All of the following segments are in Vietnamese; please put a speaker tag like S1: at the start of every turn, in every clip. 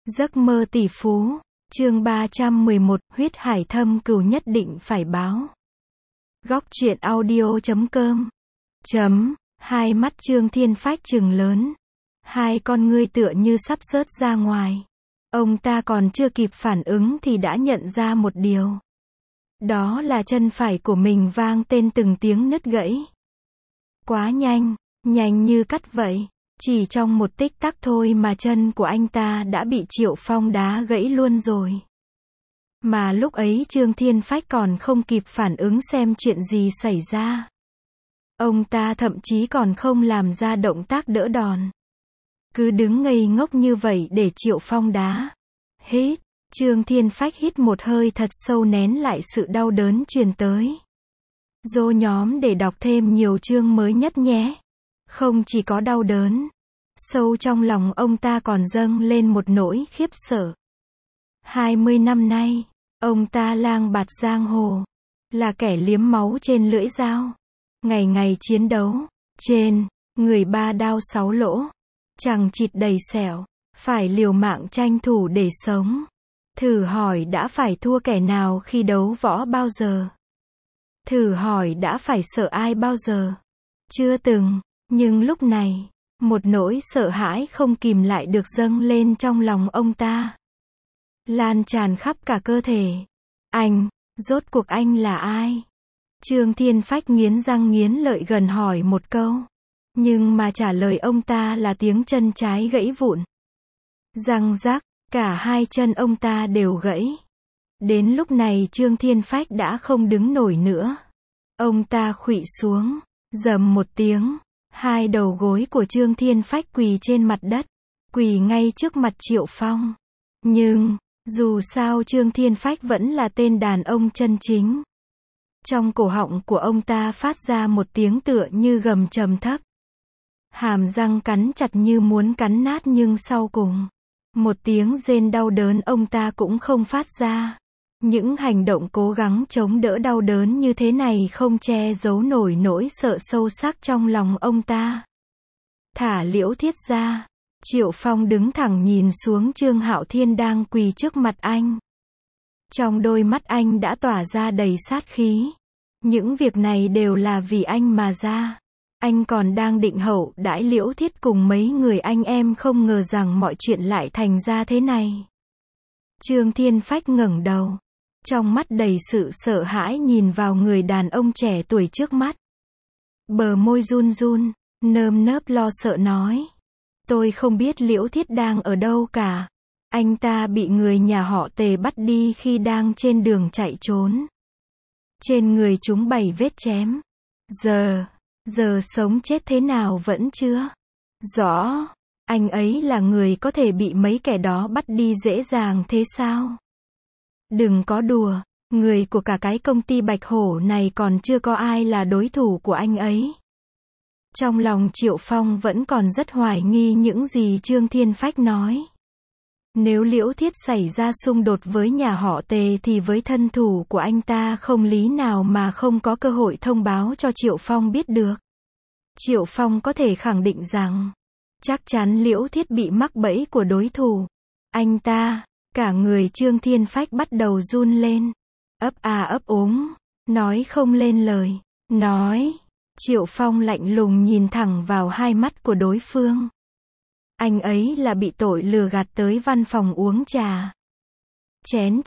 S1: Giấc mơ tỷ phú, chương 311, huyết hải thâm cừu nhất định phải báo. Góc truyện audio.com. Hai mắt Trương Thiên Phách trừng lớn. Hai con ngươi tựa như sắp rớt ra ngoài. Ông ta còn chưa kịp phản ứng thì đã nhận ra một điều. Đó là chân phải của mình vang tên từng tiếng nứt gãy. Quá nhanh, nhanh như cắt vậy. Chỉ trong một tích tắc thôi mà chân của anh ta đã bị Triệu Phong đá gãy luôn rồi. Mà lúc ấy Trương Thiên Phách còn không kịp phản ứng xem chuyện gì xảy ra. Ông ta thậm chí còn không làm ra động tác đỡ đòn. Cứ đứng ngây ngốc như vậy để Triệu Phong đá. Hít, Trương Thiên Phách hít một hơi thật sâu nén lại sự đau đớn truyền tới. Dô nhóm để đọc thêm nhiều chương mới nhất nhé. Không chỉ có đau đớn, sâu trong lòng ông ta còn dâng lên một nỗi khiếp sợ. 20 năm nay, ông ta lang bạt giang hồ, là kẻ liếm máu trên lưỡi dao, ngày ngày chiến đấu, trên người 3 đao 6 lỗ, chằng chịt đầy sẹo, phải liều mạng tranh thủ để sống. Thử hỏi đã phải thua kẻ nào khi đấu võ bao giờ? Thử hỏi đã phải sợ ai bao giờ? Chưa từng. Nhưng lúc này, một nỗi sợ hãi không kìm lại được dâng lên trong lòng ông ta. Lan tràn khắp cả cơ thể. Anh, rốt cuộc anh là ai? Trương Thiên Phách nghiến răng nghiến lợi gần hỏi một câu. Nhưng mà trả lời ông ta là tiếng chân trái gãy vụn. Răng rắc, cả hai chân ông ta đều gãy. Đến lúc này Trương Thiên Phách đã không đứng nổi nữa. Ông ta khuỵu xuống, rầm một tiếng. Hai đầu gối của Trương Thiên Phách quỳ trên mặt đất, quỳ ngay trước mặt Triệu Phong. Nhưng, dù sao Trương Thiên Phách vẫn là tên đàn ông chân chính. Trong cổ họng của ông ta phát ra một tiếng tựa như gầm trầm thấp. Hàm răng cắn chặt như muốn cắn nát nhưng sau cùng, một tiếng rên đau đớn ông ta cũng không phát ra. Những hành động cố gắng chống đỡ đau đớn như thế này không che giấu nổi nỗi sợ sâu sắc trong lòng ông ta. Thả Liễu Thiết ra. Triệu Phong đứng thẳng nhìn xuống Trương Hạo Thiên đang quỳ trước mặt anh. Trong đôi mắt anh đã tỏa ra đầy sát khí. Những việc này đều là vì anh mà ra. Anh còn đang định hậu đãi Liễu Thiết cùng mấy người anh em không ngờ rằng mọi chuyện lại thành ra thế này. Trương Thiên Phách ngẩng đầu. Trong mắt đầy sự sợ hãi nhìn vào người đàn ông trẻ tuổi trước mắt. Bờ môi run run, nơm nớp lo sợ nói. Tôi không biết Liễu Thiết đang ở đâu cả. Anh ta bị người nhà họ Tề bắt đi khi đang trên đường chạy trốn. Trên người chúng 7 vết chém. Giờ sống chết thế nào vẫn chưa rõ. Anh ấy là người có thể bị mấy kẻ đó bắt đi dễ dàng thế sao? Đừng có đùa, người của cả cái công ty Bạch Hổ này còn chưa có ai là đối thủ của anh ấy. Trong lòng Triệu Phong vẫn còn rất hoài nghi những gì Trương Thiên Phách nói. Nếu Liễu Thiết xảy ra xung đột với nhà họ Tề thì với thân thủ của anh ta không lý nào mà không có cơ hội thông báo cho Triệu Phong biết được. Triệu Phong có thể khẳng định rằng, chắc chắn Liễu Thiết bị mắc bẫy của đối thủ. Anh ta, cả người Trương Thiên Phách bắt đầu run lên. Ấp a ấp úng, nói không lên lời. Nói, Triệu Phong lạnh lùng nhìn thẳng vào hai mắt của đối phương. Anh ấy là bị tội lừa gạt tới văn phòng uống trà. Chén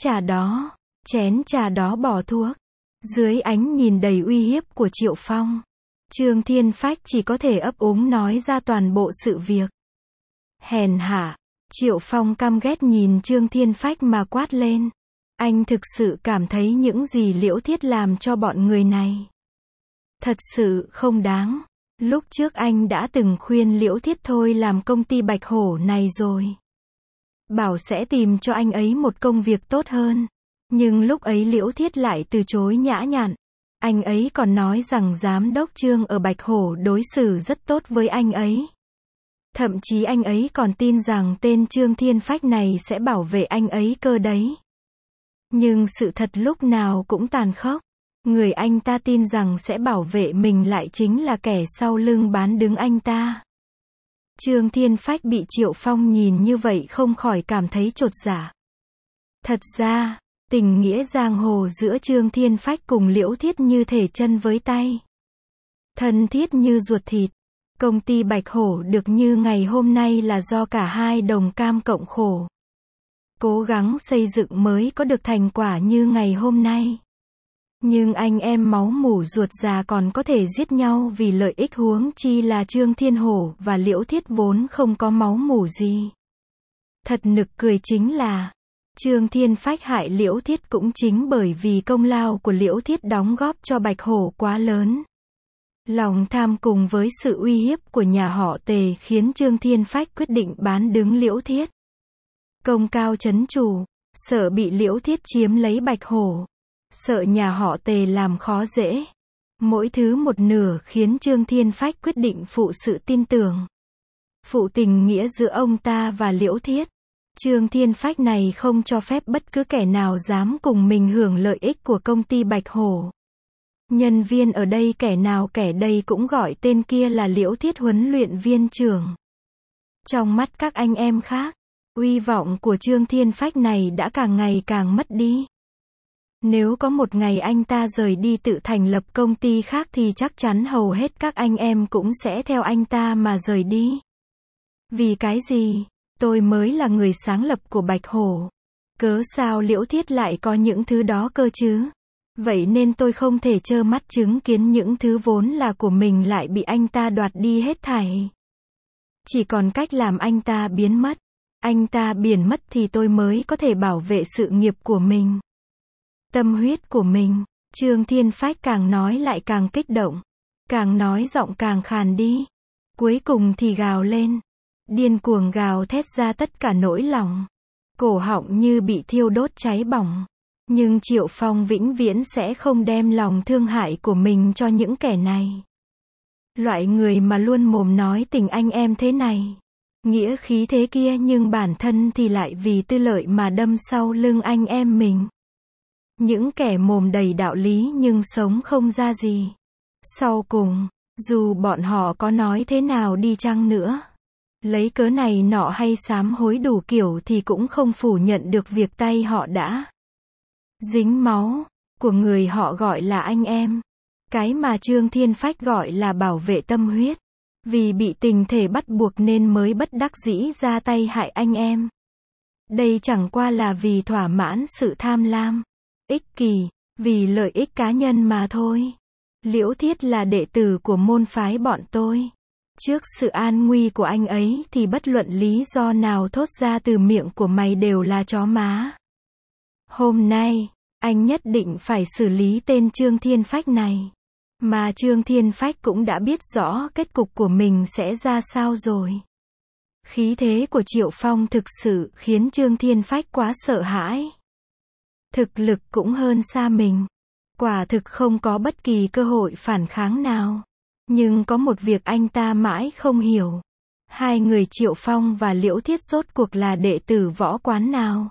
S1: trà đó bỏ thuốc. Dưới ánh nhìn đầy uy hiếp của Triệu Phong, Trương Thiên Phách chỉ có thể ấp úng nói ra toàn bộ sự việc. Hèn hạ. Triệu Phong căm ghét nhìn Trương Thiên Phách mà quát lên. Anh thực sự cảm thấy những gì Liễu Thiết làm cho bọn người này thật sự không đáng. Lúc trước anh đã từng khuyên Liễu Thiết thôi làm công ty Bạch Hổ này rồi. Bảo sẽ tìm cho anh ấy một công việc tốt hơn. Nhưng lúc ấy Liễu Thiết lại từ chối nhã nhặn. Anh ấy còn nói rằng giám đốc Trương ở Bạch Hổ đối xử rất tốt với anh ấy. Thậm chí anh ấy còn tin rằng tên Trương Thiên Phách này sẽ bảo vệ anh ấy cơ đấy. Nhưng sự thật lúc nào cũng tàn khốc. Người anh ta tin rằng sẽ bảo vệ mình lại chính là kẻ sau lưng bán đứng anh ta. Trương Thiên Phách bị Triệu Phong nhìn như vậy không khỏi cảm thấy chột dạ. Thật ra, tình nghĩa giang hồ giữa Trương Thiên Phách cùng Liễu Thiết như thể chân với tay. Thân thiết như ruột thịt. Công ty Bạch Hổ được như ngày hôm nay là do cả hai đồng cam cộng khổ. Cố gắng xây dựng mới có được thành quả như ngày hôm nay. Nhưng anh em máu mủ ruột già còn có thể giết nhau vì lợi ích, huống chi là Trương Thiên Hổ và Liễu Thiết vốn không có máu mủ gì. Thật nực cười chính là, Trương Thiên Phách hại Liễu Thiết cũng chính bởi vì công lao của Liễu Thiết đóng góp cho Bạch Hổ quá lớn. Lòng tham cùng với sự uy hiếp của nhà họ Tề khiến Trương Thiên Phách quyết định bán đứng Liễu Thiết. Công cao trấn chủ, sợ bị Liễu Thiết chiếm lấy Bạch Hổ. Sợ nhà họ Tề làm khó dễ. Mỗi thứ một nửa khiến Trương Thiên Phách quyết định phụ sự tin tưởng. Phụ tình nghĩa giữa ông ta và Liễu Thiết. Trương Thiên Phách này không cho phép bất cứ kẻ nào dám cùng mình hưởng lợi ích của công ty Bạch Hổ. Nhân viên ở đây kẻ nào kẻ đây cũng gọi tên kia là Liễu Thiết huấn luyện viên trưởng. Trong mắt các anh em khác, uy vọng của Trương Thiên Phách này đã càng ngày càng mất đi. Nếu có một ngày anh ta rời đi tự thành lập công ty khác thì chắc chắn hầu hết các anh em cũng sẽ theo anh ta mà rời đi. Vì cái gì? Tôi mới là người sáng lập của Bạch Hổ. Cớ sao Liễu Thiết lại có những thứ đó cơ chứ? Vậy nên tôi không thể trơ mắt chứng kiến những thứ vốn là của mình lại bị anh ta đoạt đi hết thảy. Chỉ còn cách làm anh ta biến mất. Anh ta biến mất thì tôi mới có thể bảo vệ sự nghiệp của mình. Tâm huyết của mình. Trương Thiên Phách càng nói lại càng kích động. Càng nói giọng càng khàn đi. Cuối cùng thì gào lên. Điên cuồng gào thét ra tất cả nỗi lòng. Cổ họng như bị thiêu đốt cháy bỏng. Nhưng Triệu Phong vĩnh viễn sẽ không đem lòng thương hại của mình cho những kẻ này. Loại người mà luôn mồm nói tình anh em thế này, nghĩa khí thế kia nhưng bản thân thì lại vì tư lợi mà đâm sau lưng anh em mình. Những kẻ mồm đầy đạo lý nhưng sống không ra gì. Sau cùng, dù bọn họ có nói thế nào đi chăng nữa, lấy cớ này nọ hay sám hối đủ kiểu thì cũng không phủ nhận được việc tay họ đã dính máu của người họ gọi là anh em. Cái mà Trương Thiên Phách gọi là bảo vệ tâm huyết. Vì bị tình thể bắt buộc nên mới bất đắc dĩ ra tay hại anh em. Đây chẳng qua là vì thỏa mãn sự tham lam, ích kỷ, vì lợi ích cá nhân mà thôi. Liễu Thiết là đệ tử của môn phái bọn tôi. Trước sự an nguy của anh ấy thì bất luận lý do nào thốt ra từ miệng của mày đều là chó má. Hôm nay, anh nhất định phải xử lý tên Trương Thiên Phách này. Mà Trương Thiên Phách cũng đã biết rõ kết cục của mình sẽ ra sao rồi. Khí thế của Triệu Phong thực sự khiến Trương Thiên Phách quá sợ hãi. Thực lực cũng hơn xa mình. Quả thực không có bất kỳ cơ hội phản kháng nào. Nhưng có một việc anh ta mãi không hiểu. Hai người Triệu Phong và Liễu Thiết rốt cuộc là đệ tử võ quán nào?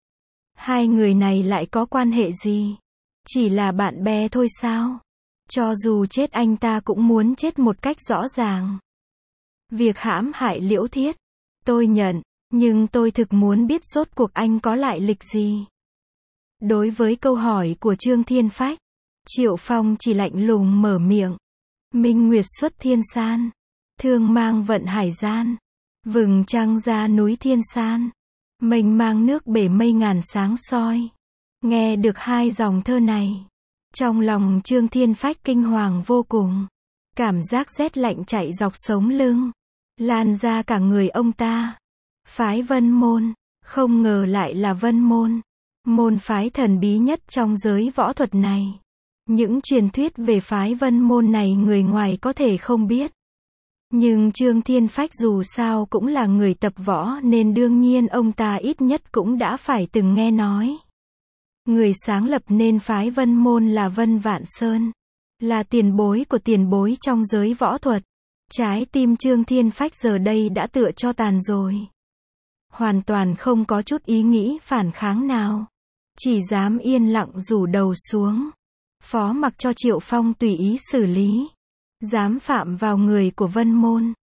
S1: Hai người này lại có quan hệ gì? Chỉ là bạn bè thôi sao? Cho dù chết anh ta cũng muốn chết một cách rõ ràng. Việc hãm hại Liễu Thiết, tôi nhận, nhưng tôi thực muốn biết rốt cuộc anh có lại lịch gì. Đối với câu hỏi của Trương Thiên Phách, Triệu Phong chỉ lạnh lùng mở miệng. Minh nguyệt xuất thiên san, thương mang vận hải gian, vừng trăng ra núi thiên san, mênh mang nước bể mây ngàn sáng soi. Nghe được hai dòng thơ này, trong lòng Trương Thiên Phách kinh hoàng vô cùng. Cảm giác rét lạnh chạy dọc sống lưng, lan ra cả người ông ta. Phái Vân Môn, không ngờ lại là Vân Môn. Môn phái thần bí nhất trong giới võ thuật này. Những truyền thuyết về phái Vân Môn này người ngoài có thể không biết. Nhưng Trương Thiên Phách dù sao cũng là người tập võ nên đương nhiên ông ta ít nhất cũng đã phải từng nghe nói. Người sáng lập nên phái Vân Môn là Vân Vạn Sơn. Là tiền bối của tiền bối trong giới võ thuật. Trái tim Trương Thiên Phách giờ đây đã tựa cho tàn rồi. Hoàn toàn không có chút ý nghĩ phản kháng nào. Chỉ dám yên lặng rủ đầu xuống. Phó mặc cho Triệu Phong tùy ý xử lý. Dám phạm vào người của Vân Môn.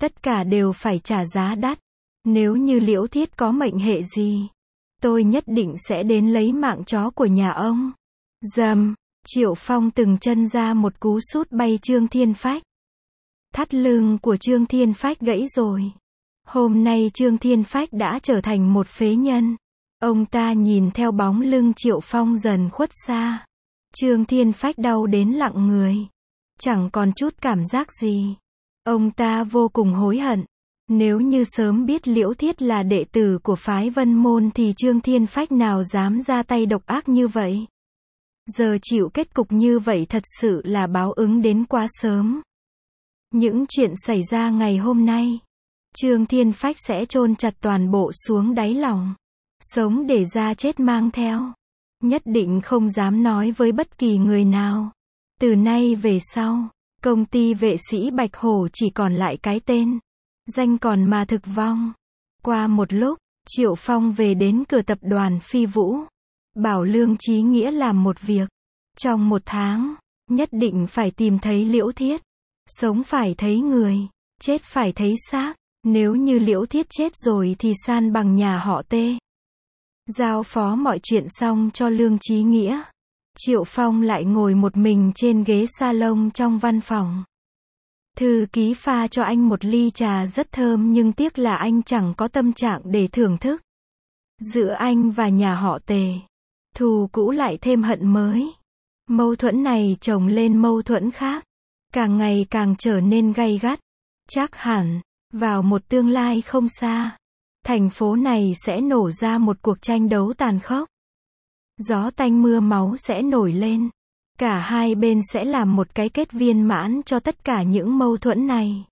S1: Tất cả đều phải trả giá đắt. Nếu như Liễu Thiết có mệnh hệ gì, tôi nhất định sẽ đến lấy mạng chó của nhà ông. Rầm, Triệu Phong từng chân ra một cú sút bay Trương Thiên Phách. Thắt lưng của Trương Thiên Phách gãy rồi. Hôm nay Trương Thiên Phách đã trở thành một phế nhân. Ông ta nhìn theo bóng lưng Triệu Phong dần khuất xa. Trương Thiên Phách đau đến lặng người. Chẳng còn chút cảm giác gì. Ông ta vô cùng hối hận. Nếu như sớm biết Liễu Thiết là đệ tử của phái Vân Môn thì Trương Thiên Phách nào dám ra tay độc ác như vậy. Giờ chịu kết cục như vậy thật sự là báo ứng đến quá sớm. Những chuyện xảy ra ngày hôm nay, Trương Thiên Phách sẽ chôn chặt toàn bộ xuống đáy lòng. Sống để ra chết mang theo. Nhất định không dám nói với bất kỳ người nào. Từ nay về sau, công ty vệ sĩ Bạch Hổ chỉ còn lại cái tên. Danh còn mà thực vong. Qua một lúc, Triệu Phong về đến cửa tập đoàn Phi Vũ. Bảo Lương Chí Nghĩa làm một việc. Trong 1 tháng, nhất định phải tìm thấy Liễu Thiết. Sống phải thấy người, chết phải thấy xác. Nếu như Liễu Thiết chết rồi thì san bằng nhà họ Tê. Giao phó mọi chuyện xong cho Lương Chí Nghĩa. Triệu Phong lại ngồi một mình trên ghế salon trong văn phòng. Thư ký pha cho anh một ly trà rất thơm nhưng tiếc là anh chẳng có tâm trạng để thưởng thức. Giữa anh và nhà họ Tề, thù cũ lại thêm hận mới. Mâu thuẫn này chồng lên mâu thuẫn khác, càng ngày càng trở nên gay gắt. Chắc hẳn, vào một tương lai không xa, thành phố này sẽ nổ ra một cuộc tranh đấu tàn khốc. Gió tanh mưa máu sẽ nổi lên. Cả hai bên sẽ làm một cái kết viên mãn cho tất cả những mâu thuẫn này.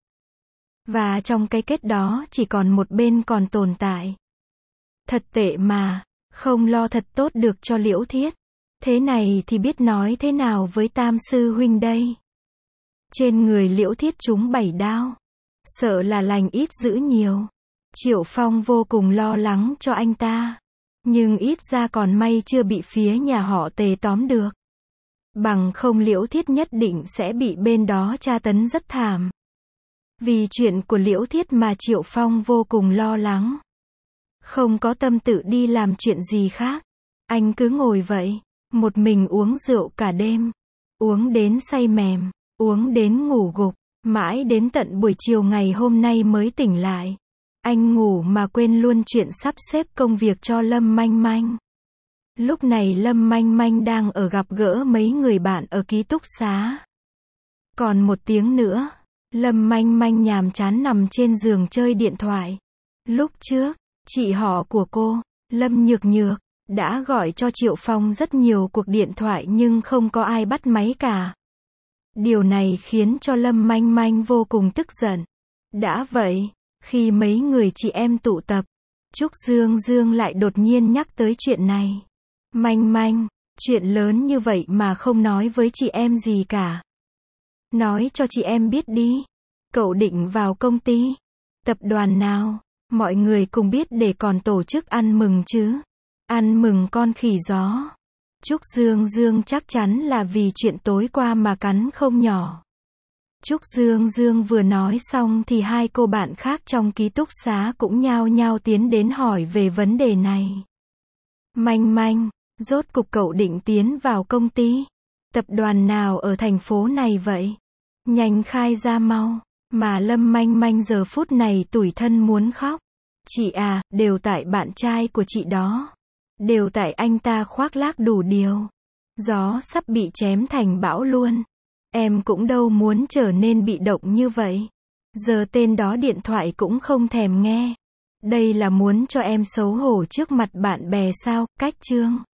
S1: Và trong cái kết đó chỉ còn một bên còn tồn tại. Thật tệ mà, không lo thật tốt được cho Liễu Thiết. Thế này thì biết nói thế nào với Tam sư huynh đây. Trên người Liễu Thiết trúng 7 đao. Sợ là lành ít dữ nhiều. Triệu Phong vô cùng lo lắng cho anh ta. Nhưng ít ra còn may chưa bị phía nhà họ Tề tóm được. Bằng không Liễu Thiết nhất định sẽ bị bên đó tra tấn rất thảm. Vì chuyện của Liễu Thiết mà Triệu Phong vô cùng lo lắng. Không có tâm tự đi làm chuyện gì khác. Anh cứ ngồi vậy, một mình uống rượu cả đêm. Uống đến say mềm, uống đến ngủ gục. Mãi đến tận buổi chiều ngày hôm nay mới tỉnh lại. Anh ngủ mà quên luôn chuyện sắp xếp công việc cho Lâm Manh Manh. Lúc này Lâm Manh Manh đang ở gặp gỡ mấy người bạn ở ký túc xá. Còn 1 tiếng nữa, Lâm Manh Manh nhàm chán nằm trên giường chơi điện thoại. Lúc trước, chị họ của cô, Lâm Nhược Nhược, đã gọi cho Triệu Phong rất nhiều cuộc điện thoại nhưng không có ai bắt máy cả. Điều này khiến cho Lâm Manh Manh vô cùng tức giận. Đã vậy, khi mấy người chị em tụ tập, Trúc Dương Dương lại đột nhiên nhắc tới chuyện này. Manh Manh, chuyện lớn như vậy mà không nói với chị em gì cả. Nói cho chị em biết đi. Cậu định vào công ty, tập đoàn nào, mọi người cùng biết để còn tổ chức ăn mừng chứ. Ăn mừng con khỉ gió. Trúc Dương Dương chắc chắn là vì chuyện tối qua mà cắn không nhỏ. Trúc Dương Dương vừa nói xong thì 2 cô bạn khác trong ký túc xá cũng nhao nhao tiến đến hỏi về vấn đề này. Manh Manh, rốt cục cậu định tiến vào công ty tập đoàn nào ở thành phố này vậy? Nhanh khai ra mau. Mà Lâm Manh Manh giờ phút này tủi thân muốn khóc. Chị à, đều tại bạn trai của chị đó. Đều tại anh ta khoác lác đủ điều. Gió sắp bị chém thành bão luôn. Em cũng đâu muốn trở nên bị động như vậy. Giờ tên đó điện thoại cũng không thèm nghe. Đây là muốn cho em xấu hổ trước mặt bạn bè sao? Cách Trương